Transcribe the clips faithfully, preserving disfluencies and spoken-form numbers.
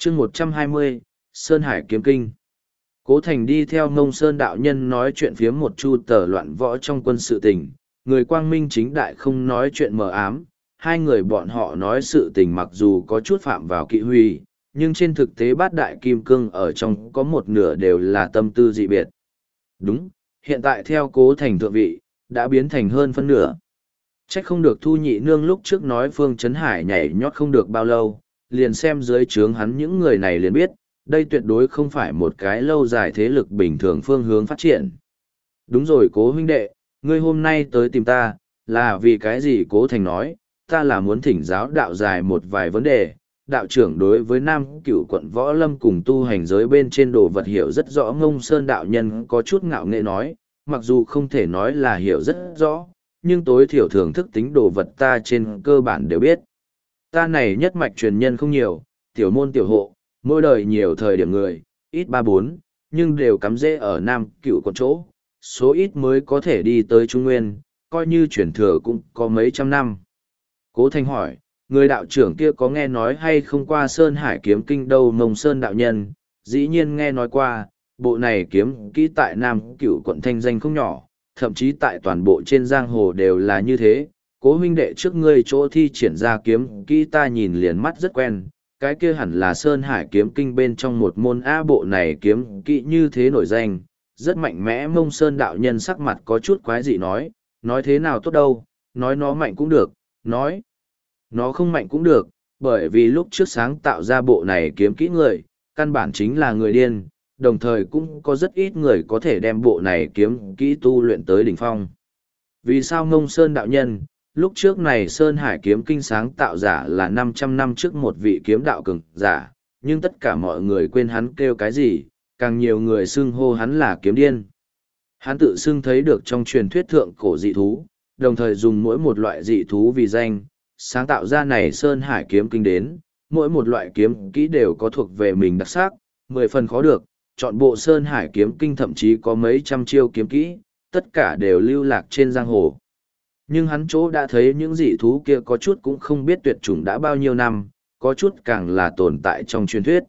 chương một trăm hai mươi, Sơn Hải Kiếm Kinh. Cố Thành đi theo Ngông Sơn đạo nhân nói chuyện phiếm một chu tờ loạn võ trong quân sự tình, người quang minh chính đại không nói chuyện mờ ám, hai người bọn họ nói sự tình mặc dù có chút phạm vào kỵ huy, nhưng trên thực tế bát đại kim cương ở trong có một nửa đều là tâm tư dị biệt. Đúng, hiện tại theo Cố Thành thượng vị, đã biến thành hơn phân nửa. Trách không được Thu Nhị Nương lúc trước nói Phương Trấn Hải nhảy nhót không được bao lâu, liền xem dưới trướng hắn những người này liền biết, đây tuyệt đối không phải một cái lâu dài thế lực bình thường phương hướng phát triển. Đúng rồi Cố huynh đệ, ngươi hôm nay tới tìm ta, là vì cái gì? Cố Thành nói, ta là muốn thỉnh giáo đạo dài một vài vấn đề. Đạo trưởng đối với Nam Cửu quận Võ Lâm cùng tu hành giới bên trên đồ vật hiểu rất rõ. Ngông Sơn đạo nhân có chút ngạo nghệ nói, mặc dù không thể nói là hiểu rất rõ, nhưng tối thiểu thưởng thức tính đồ vật ta trên cơ bản đều biết. Ta này nhất mạch truyền nhân không nhiều, tiểu môn tiểu hộ, mỗi đời nhiều thời điểm người, ít ba bốn, nhưng đều cắm rễ ở Nam Cửu quận chỗ, số ít mới có thể đi tới Trung Nguyên, coi như truyền thừa cũng có mấy trăm năm. Cố Thành hỏi, người đạo trưởng kia có nghe nói hay không qua Sơn Hải Kiếm Kinh đâu? Mông Sơn đạo nhân, dĩ nhiên nghe nói qua, bộ này kiếm kỹ tại Nam Cửu quận thanh danh không nhỏ, thậm chí tại toàn bộ trên giang hồ đều là như thế. Cố huynh đệ trước ngươi chỗ thi triển ra kiếm kỹ ta nhìn liền mắt rất quen, cái kia hẳn là Sơn Hải Kiếm Kinh bên trong một môn A. Bộ này kiếm kỹ như thế nổi danh, rất mạnh mẽ. Mông Sơn đạo nhân sắc mặt có chút quái dị nói, nói thế nào tốt đâu, nói nó mạnh cũng được, nói nó không mạnh cũng được, bởi vì lúc trước sáng tạo ra bộ này kiếm kỹ người, căn bản chính là người điên, đồng thời cũng có rất ít người có thể đem bộ này kiếm kỹ tu luyện tới đỉnh phong. Vì sao? Ngông Sơn đạo nhân, lúc trước này Sơn Hải Kiếm Kinh sáng tạo giả là năm trăm năm trước một vị kiếm đạo cường giả, nhưng tất cả mọi người quên hắn kêu cái gì, càng nhiều người xưng hô hắn là kiếm điên. Hắn tự xưng thấy được trong truyền thuyết thượng cổ dị thú, đồng thời dùng mỗi một loại dị thú vì danh, sáng tạo ra này Sơn Hải Kiếm Kinh đến, mỗi một loại kiếm kỹ đều có thuộc về mình đặc sắc, mười phần khó được, chọn bộ Sơn Hải Kiếm Kinh thậm chí có mấy trăm chiêu kiếm kỹ, tất cả đều lưu lạc trên giang hồ. Nhưng hắn chỗ đã thấy những dị thú kia có chút cũng không biết tuyệt chủng đã bao nhiêu năm, có chút càng là tồn tại trong truyền thuyết.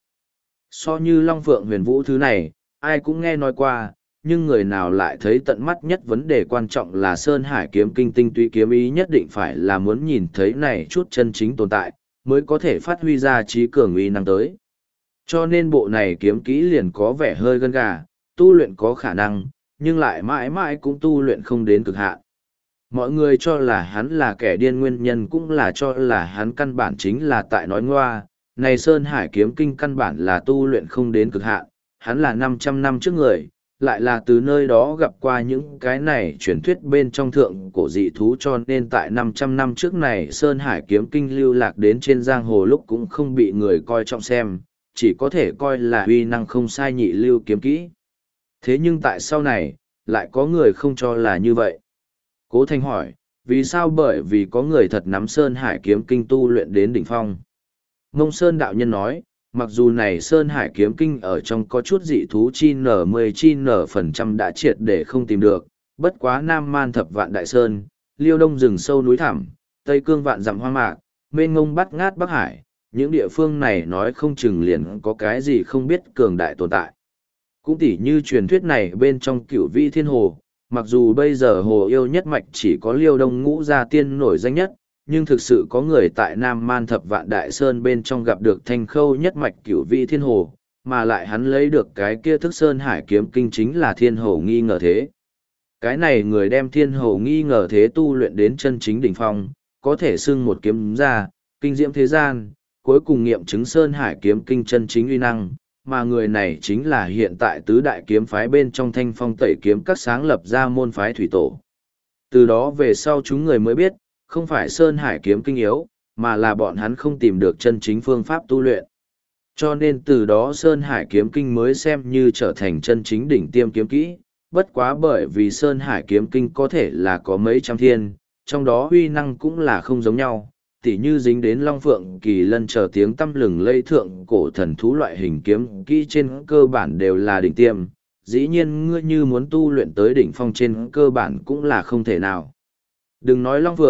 So như Long Phượng Huyền Vũ thứ này, ai cũng nghe nói qua, nhưng người nào lại thấy tận mắt nhất? Vấn đề quan trọng là Sơn Hải Kiếm Kinh tinh túy kiếm ý nhất định phải là muốn nhìn thấy này chút chân chính tồn tại, mới có thể phát huy ra trí cường uy năng tới. Cho nên bộ này kiếm kỹ liền có vẻ hơi gân gà, tu luyện có khả năng, nhưng lại mãi mãi cũng tu luyện không đến cực hạn. Mọi người cho là hắn là kẻ điên, nguyên nhân cũng là cho là hắn căn bản chính là tại nói ngoa. Này Sơn Hải Kiếm Kinh căn bản là tu luyện không đến cực hạn, hắn là năm trăm năm trước người, lại là từ nơi đó gặp qua những cái này truyền thuyết bên trong thượng cổ dị thú, cho nên tại năm trăm năm trước này Sơn Hải Kiếm Kinh lưu lạc đến trên giang hồ lúc cũng không bị người coi trọng xem, chỉ có thể coi là uy năng không sai nhị lưu kiếm kỹ. Thế nhưng tại sau này, lại có người không cho là như vậy. Cố Thành hỏi, vì sao? Bởi vì có người thật nắm Sơn Hải Kiếm Kinh tu luyện đến đỉnh phong. Mông Sơn đạo nhân nói, mặc dù này Sơn Hải Kiếm Kinh ở trong có chút dị thú chi nở mười chi nở phần trăm đã triệt để không tìm được, bất quá Nam Man thập vạn đại sơn, Liêu Đông rừng sâu núi thẳm, Tây Cương vạn dặm hoang mạc, mênh ngông bát ngát Bắc Hải, những địa phương này nói không chừng liền có cái gì không biết cường đại tồn tại. Cũng tỉ như truyền thuyết này bên trong Cửu Vĩ Thiên Hồ, mặc dù bây giờ hồ yêu nhất mạch chỉ có Liêu Đông Ngũ Gia Tiên nổi danh nhất, nhưng thực sự có người tại Nam Man thập vạn đại sơn bên trong gặp được thanh khâu nhất mạch Cửu Vĩ Thiên Hồ, mà lại hắn lấy được cái kia thức Sơn Hải Kiếm Kinh chính là Thiên Hồ nghi ngờ thế. Cái này người đem Thiên Hồ nghi ngờ thế tu luyện đến chân chính đỉnh phong, có thể xưng một kiếm ra, kinh diễm thế gian, cuối cùng nghiệm chứng Sơn Hải Kiếm Kinh chân chính uy năng, mà người này chính là hiện tại tứ đại kiếm phái bên trong Thanh Phong Tẩy Kiếm các sáng lập ra môn phái thủy tổ. Từ đó về sau chúng người mới biết, không phải Sơn Hải Kiếm Kinh yếu, mà là bọn hắn không tìm được chân chính phương pháp tu luyện. Cho nên từ đó Sơn Hải Kiếm Kinh mới xem như trở thành chân chính đỉnh tiêm kiếm kỹ, bất quá bởi vì Sơn Hải Kiếm Kinh có thể là có mấy trăm thiên, trong đó uy năng cũng là không giống nhau, tỉ như dính đến Long Phượng Kỳ Lân chờ tiếng tăm lừng lây thượng cổ thần thú loại hình kiếm kỹ trên cơ bản đều là đỉnh tiêm, dĩ nhiên ngươi như muốn tu luyện tới đỉnh phong trên cơ bản cũng là không thể nào. Đừng nói Long Phượng,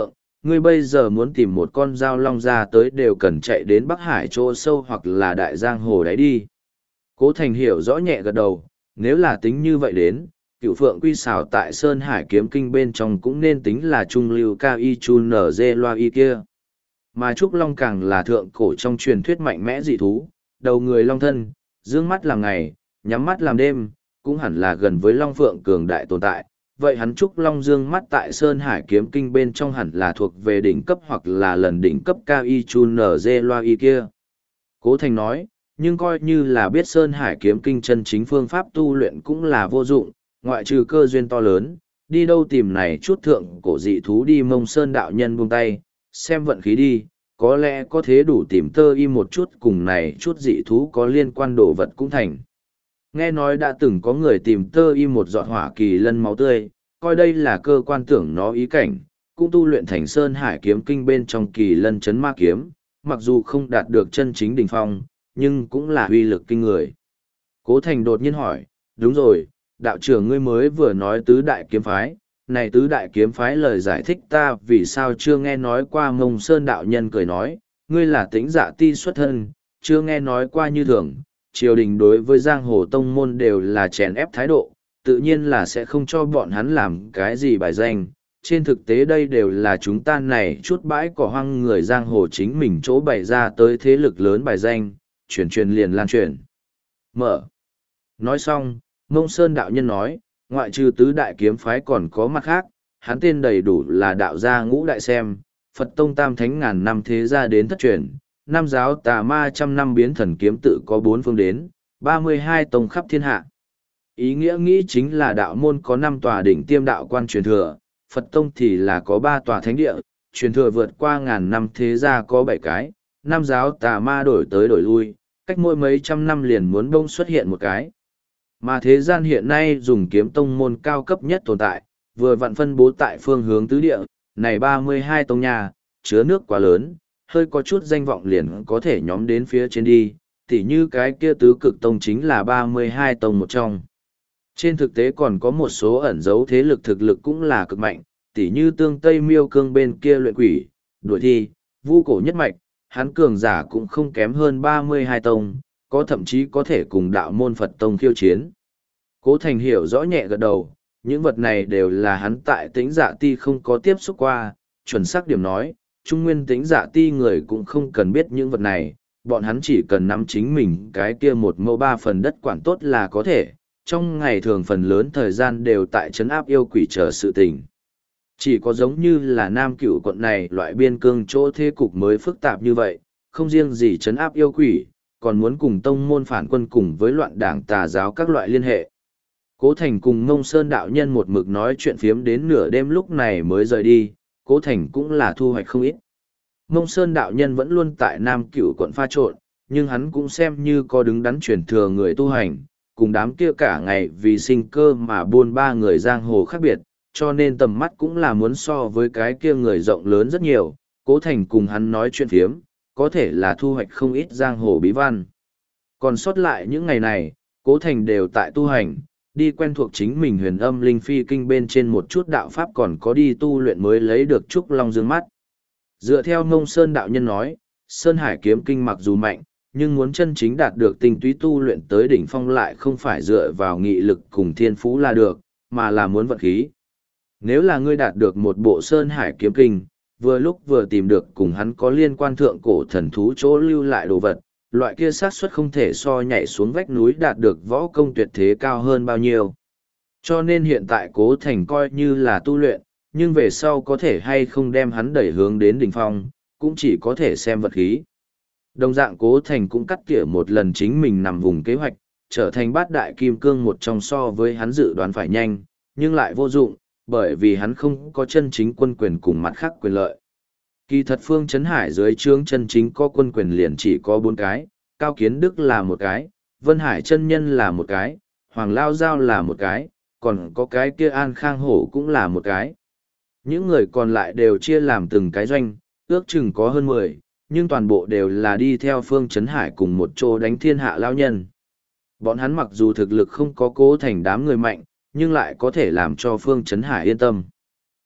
Ngươi bây giờ muốn tìm một con dao long ra tới đều cần chạy đến Bắc Hải chỗ sâu hoặc là đại giang hồ đấy đi. Cố Thành hiểu rõ nhẹ gật đầu, nếu là tính như vậy đến, cựu phượng quy xào tại Sơn Hải kiếm kinh bên trong cũng nên tính là trung lưu cao y chu nở dê loa y kia. Mà Trúc Long càng là thượng cổ trong truyền thuyết mạnh mẽ dị thú, đầu người long thân, dương mắt làm ngày, nhắm mắt làm đêm, cũng hẳn là gần với long phượng cường đại tồn tại. Vậy hắn Trúc Long dương mắt tại Sơn Hải kiếm kinh bên trong hẳn là thuộc về đỉnh cấp hoặc là lần đỉnh cấp cao y chu nở dê loa y kia. Cố Thành nói, nhưng coi như là biết Sơn Hải kiếm kinh chân chính phương pháp tu luyện cũng là vô dụng, ngoại trừ cơ duyên to lớn, đi đâu tìm này chút thượng cổ dị thú đi Mông Sơn đạo nhân buông tay, xem vận khí đi, có lẽ có thế đủ tìm tơ y một chút cùng này chút dị thú có liên quan đồ vật cũng thành. Nghe nói đã từng có người tìm tơ y một giọt hỏa kỳ lân máu tươi, coi đây là cơ quan tưởng nó ý cảnh, cũng tu luyện thành Sơn Hải kiếm kinh bên trong kỳ lân chấn ma kiếm, mặc dù không đạt được chân chính đỉnh phong, nhưng cũng là uy lực kinh người. Cố Thành đột nhiên hỏi, đúng rồi, đạo trưởng ngươi mới vừa nói tứ đại kiếm phái, này tứ đại kiếm phái lời giải thích ta vì sao chưa nghe nói qua. Mông Sơn đạo nhân cười nói, ngươi là Tĩnh Dạ Ti xuất thân, chưa nghe nói qua như thường, triều đình đối với giang hồ tông môn đều là chèn ép thái độ, tự nhiên là sẽ không cho bọn hắn làm cái gì bài danh. Trên thực tế đây đều là chúng ta này chút bãi cỏ hoang người giang hồ chính mình chỗ bày ra tới thế lực lớn bài danh, chuyển truyền liền lan truyền. Mở. Nói xong, Mông Sơn đạo nhân nói, ngoại trừ tứ đại kiếm phái còn có mặt khác, hắn tên đầy đủ là đạo gia ngũ đại xem, Phật tông tam thánh ngàn năm thế gia đến thất truyền, năm giáo tà ma trăm năm biến thần kiếm tự có bốn phương đến, ba mươi hai tông khắp thiên hạ. Ý nghĩa nghĩ chính là đạo môn có năm tòa đỉnh tiêm đạo quan truyền thừa, Phật tông thì là có ba tòa thánh địa, truyền thừa vượt qua ngàn năm thế gia có bảy cái, năm giáo tà ma đổi tới đổi lui, cách mỗi mấy trăm năm liền muốn bông xuất hiện một cái. Mà thế gian hiện nay dùng kiếm tông môn cao cấp nhất tồn tại, vừa vặn phân bố tại phương hướng tứ địa, này ba mươi hai tông nhà, chứa nước quá lớn, hơi có chút danh vọng liền có thể nhóm đến phía trên đi, tỉ như cái kia tứ cực tông chính là ba mươi hai tông một trong. Trên thực tế còn có một số ẩn dấu thế lực thực lực cũng là cực mạnh, tỉ như tương Tây Miêu Cương bên kia luyện quỷ, đuổi thi, vu cổ nhất mạch, hắn cường giả cũng không kém hơn ba mươi hai tông, có thậm chí có thể cùng đạo môn Phật tông khiêu chiến. Cố Thành hiểu rõ nhẹ gật đầu, những vật này đều là hắn tại Tĩnh Dạ Ti không có tiếp xúc qua, chuẩn xác điểm nói, Trung Nguyên Tĩnh Dạ Ti người cũng không cần biết những vật này, bọn hắn chỉ cần nắm chính mình cái kia một mẫu ba phần đất quản tốt là có thể, trong ngày thường phần lớn thời gian đều tại trấn áp yêu quỷ chờ sự tình. Chỉ có giống như là Nam Cửu quận này loại biên cương chỗ thế cục mới phức tạp như vậy, không riêng gì trấn áp yêu quỷ, còn muốn cùng tông môn phản quân cùng với loạn đảng tà giáo các loại liên hệ. Cố Thành cùng Mông Sơn đạo nhân một mực nói chuyện phiếm đến nửa đêm lúc này mới rời đi, Cố Thành cũng là thu hoạch không ít. Mông Sơn đạo nhân vẫn luôn tại Nam Cửu quận pha trộn, nhưng hắn cũng xem như có đứng đắn truyền thừa người tu hành, cùng đám kia cả ngày vì sinh cơ mà buôn ba người giang hồ khác biệt, cho nên tầm mắt cũng là muốn so với cái kia người rộng lớn rất nhiều. Cố Thành cùng hắn nói chuyện phiếm, có thể là thu hoạch không ít giang hồ bí văn. Còn sót lại những ngày này, Cố Thành đều tại tu hành, đi quen thuộc chính mình huyền âm linh phi kinh bên trên một chút đạo pháp, còn có đi tu luyện mới lấy được Trúc Long dương mắt. Dựa theo Mông Sơn đạo nhân nói, Sơn Hải kiếm kinh mặc dù mạnh, nhưng muốn chân chính đạt được tinh túy tu luyện tới đỉnh phong lại không phải dựa vào nghị lực cùng thiên phú là được, mà là muốn vận khí. Nếu là ngươi đạt được một bộ Sơn Hải kiếm kinh, vừa lúc vừa tìm được cùng hắn có liên quan thượng cổ thần thú chỗ lưu lại đồ vật, loại kia xác suất không thể so nhảy xuống vách núi đạt được võ công tuyệt thế cao hơn bao nhiêu. Cho nên hiện tại Cố Thành coi như là tu luyện, nhưng về sau có thể hay không đem hắn đẩy hướng đến đỉnh phong, cũng chỉ có thể xem vật khí. Đồng dạng Cố Thành cũng cắt tỉa một lần chính mình nằm vùng kế hoạch, trở thành bát đại kim cương một trong so với hắn dự đoán phải nhanh, nhưng lại vô dụng, bởi vì hắn không có chân chính quân quyền cùng mặt khác quyền lợi. Kỳ thật Phương Chấn Hải dưới trướng chân chính có quân quyền liền chỉ có bốn cái, Cao Kiến Đức là một cái, Vân Hải chân nhân là một cái, Hoàng Lao Giao là một cái, còn có cái kia An Khang Hổ cũng là một cái. Những người còn lại đều chia làm từng cái doanh, ước chừng có hơn mười, nhưng toàn bộ đều là đi theo Phương Chấn Hải cùng một chỗ đánh thiên hạ lao nhân. Bọn hắn mặc dù thực lực không có Cố Thành đám người mạnh, nhưng lại có thể làm cho Phương Chấn Hải yên tâm.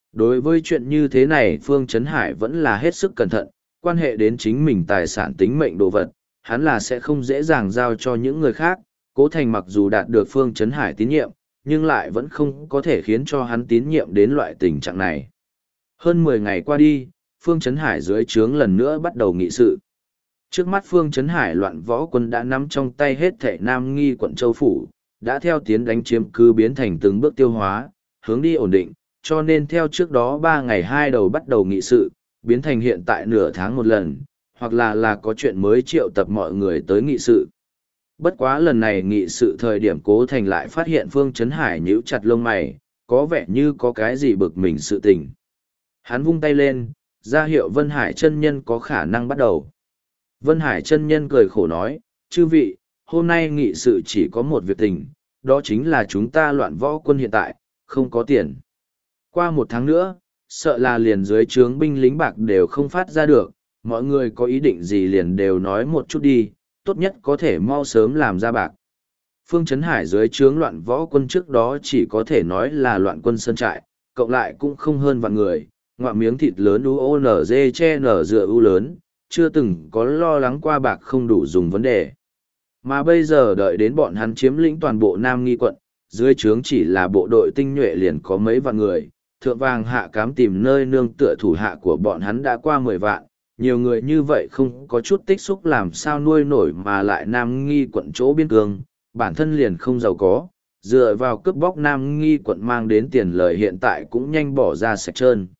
Đối với chuyện như thế này Phương Trấn Hải vẫn là hết sức cẩn thận, quan hệ đến chính mình tài sản tính mệnh đồ vật, hắn là sẽ không dễ dàng giao cho những người khác. Cố Thành mặc dù đạt được Phương Trấn Hải tín nhiệm, nhưng lại vẫn không có thể khiến cho hắn tín nhiệm đến loại tình trạng này. Hơn mười ngày qua đi, Phương Trấn Hải dưới trướng lần nữa bắt đầu nghị sự. Trước mắt Phương Trấn Hải loạn võ quân đã nắm trong tay hết thảy Nam Nghi quận Châu Phủ, đã theo tiến đánh chiếm cứ biến thành từng bước tiêu hóa, hướng đi ổn định, cho nên theo trước đó ba ngày hai đầu bắt đầu nghị sự, biến thành hiện tại nửa tháng một lần, hoặc là là có chuyện mới triệu tập mọi người tới nghị sự. Bất quá lần này nghị sự thời điểm Cố Thành lại phát hiện Phương Trấn Hải nhíu chặt lông mày, có vẻ như có cái gì bực mình sự tình. Hắn vung tay lên, ra hiệu Vân Hải chân nhân có khả năng bắt đầu. Vân Hải chân nhân cười khổ nói, chư vị, hôm nay nghị sự chỉ có một việc tình, đó chính là chúng ta loạn võ quân hiện tại, không có tiền. Qua một tháng nữa, sợ là liền dưới trướng binh lính bạc đều không phát ra được, mọi người có ý định gì liền đều nói một chút đi, tốt nhất có thể mau sớm làm ra bạc. Phương Trấn Hải dưới trướng loạn võ quân trước đó chỉ có thể nói là loạn quân sơn trại, cộng lại cũng không hơn vạn người, ngoạ miếng thịt lớn u o n g che nở dựa u lớn, chưa từng có lo lắng qua bạc không đủ dùng vấn đề. Mà bây giờ đợi đến bọn hắn chiếm lĩnh toàn bộ Nam Nghi quận, dưới trướng chỉ là bộ đội tinh nhuệ liền có mấy vạn người, thượng vàng hạ cám tìm nơi nương tựa thủ hạ của bọn hắn đã qua mười vạn, nhiều người như vậy không có chút tích xúc làm sao nuôi nổi mà lại Nam Nghi quận chỗ biên cương, bản thân liền không giàu có, dựa vào cướp bóc Nam Nghi quận mang đến tiền lời hiện tại cũng nhanh bỏ ra sạch trơn.